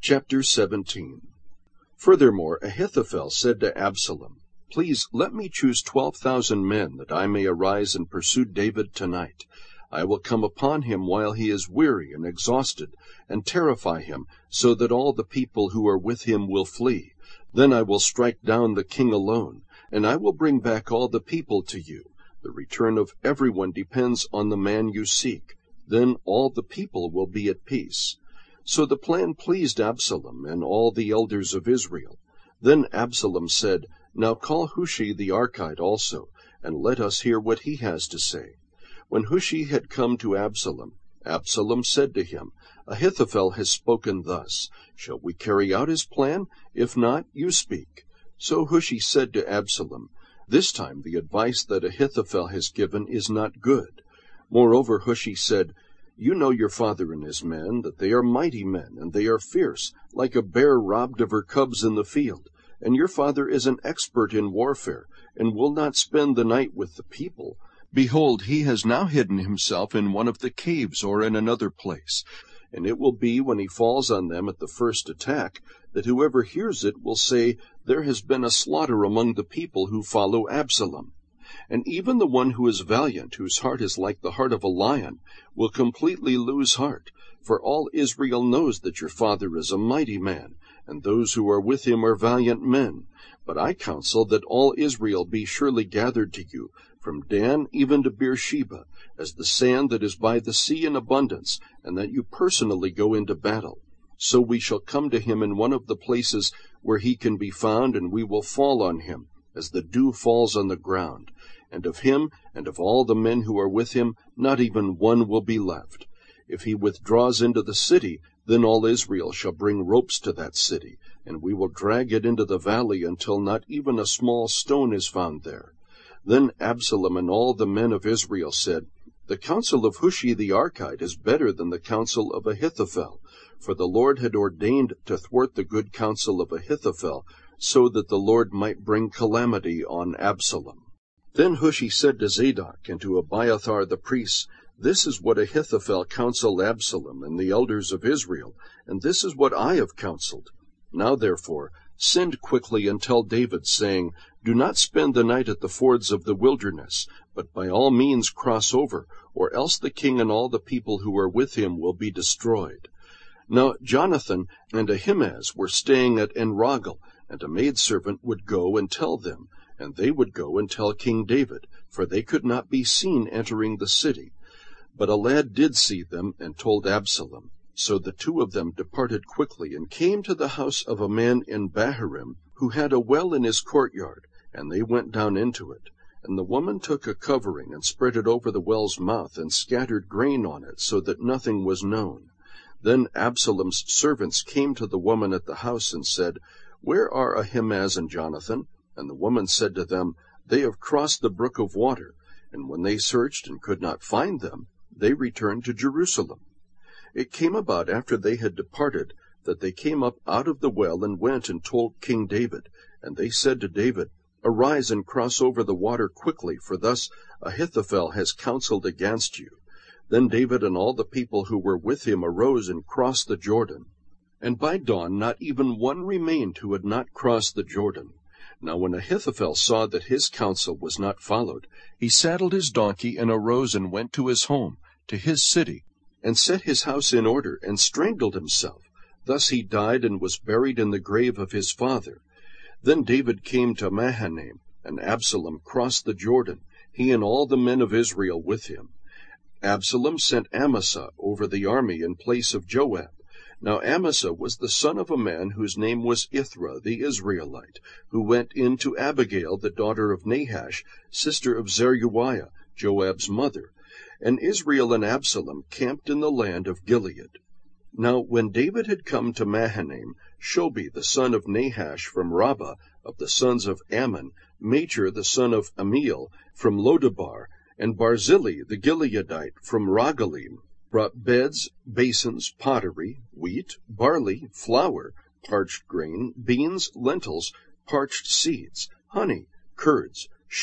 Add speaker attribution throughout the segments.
Speaker 1: Chapter 17. Furthermore, Ahithophel said to Absalom, "Please let me choose 12,000 men, that I may arise and pursue David tonight. I will come upon him while he is weary and exhausted, and terrify him, so that all the people who are with him will flee. Then I will strike down the king alone, and I will bring back all the people to you. The return of everyone depends on the man you seek. Then all the people will be at peace." So the plan pleased Absalom and all the elders of Israel. Then Absalom said, "Now call Hushai the Archite also, and let us hear what he has to say." When Hushai had come to Absalom, Absalom said to him, "Ahithophel has spoken thus. Shall we carry out his plan? If not, you speak." So Hushai said to Absalom, "This time the advice that Ahithophel has given is not good." Moreover, Hushai said, "You know your father and his men, that they are mighty men, and they are fierce, like a bear robbed of her cubs in the field. And your father is an expert in warfare, and will not spend the night with the people. Behold, he has now hidden himself in one of the caves or in another place. And it will be, when he falls on them at the first attack, that whoever hears it will say, 'There has been a slaughter among the people who follow Absalom.' And even the one who is valiant, whose heart is like the heart of a lion, will completely lose heart. For all Israel knows that your father is a mighty man, and those who are with him are valiant men. But I counsel that all Israel be surely gathered to you, from Dan even to Beersheba, as the sand that is by the sea in abundance, and that you personally go into battle. So we shall come to him in one of the places where he can be found, and we will fall on him, as the dew falls on the ground. And of him and of all the men who are with him, not even one will be left. If he withdraws into the city, then all Israel shall bring ropes to that city, and we will drag it into the valley until not even a small stone is found there." Then Absalom and all the men of Israel said, "The counsel of Hushai the Archite is better than the counsel of Ahithophel." For the Lord had ordained to thwart the good counsel of Ahithophel, so that the Lord might bring calamity on Absalom. Then Hushai said to Zadok and to Abiathar the priests, "This is what Ahithophel counseled Absalom and the elders of Israel, and this is what I have counseled. Now therefore send quickly and tell David, saying, 'Do not spend the night at the fords of the wilderness, but by all means cross over, or else the king and all the people who are with him will be destroyed.'" Now Jonathan and Ahimaaz were staying at Enrogel, and a maidservant would go and tell them, and they would go and tell King David, for they could not be seen entering the city. But a lad did see them, and told Absalom. So the two of them departed quickly, and came to the house of a man in Bahurim, who had a well in his courtyard, and they went down into it. And the woman took a covering, and spread it over the well's mouth, and scattered grain on it, so that nothing was known. Then Absalom's servants came to the woman at the house, and said, "Where are Ahimaaz and Jonathan?" And the woman said to them, "They have crossed the brook of water." And when they searched and could not find them, they returned to Jerusalem. It came about after they had departed, that they came up out of the well, and went and told King David. And they said to David, "Arise and cross over the water quickly, for thus Ahithophel has counseled against you." Then David and all the people who were with him arose and crossed the Jordan. And by dawn not even one remained who had not crossed the Jordan. Now when Ahithophel saw that his counsel was not followed, he saddled his donkey and arose and went to his home, to his city, and set his house in order, and strangled himself. Thus he died and was buried in the grave of his father. Then David came to Mahanaim, and Absalom crossed the Jordan, he and all the men of Israel with him. Absalom sent Amasa over the army in place of Joab. Now Amasa was the son of a man whose name was Ithra the Israelite, who went in to Abigail, the daughter of Nahash, sister of Zeruiah, Joab's mother. And Israel and Absalom camped in the land of Gilead. Now when David had come to Mahanaim, Shobi the son of Nahash from Rabbah, of the sons of Ammon, Machir the son of Amiel from Lodabar, and Barzillai the Gileadite from Rogelim, brought beds, basins, pottery, wheat, barley, flour, parched grain, beans, lentils, parched seeds, honey, curds, sheep,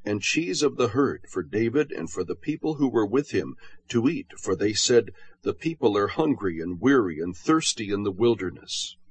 Speaker 1: and cheese of the herd for David and for the people who were with him to eat, for they said, "The people are hungry and weary and thirsty in the wilderness."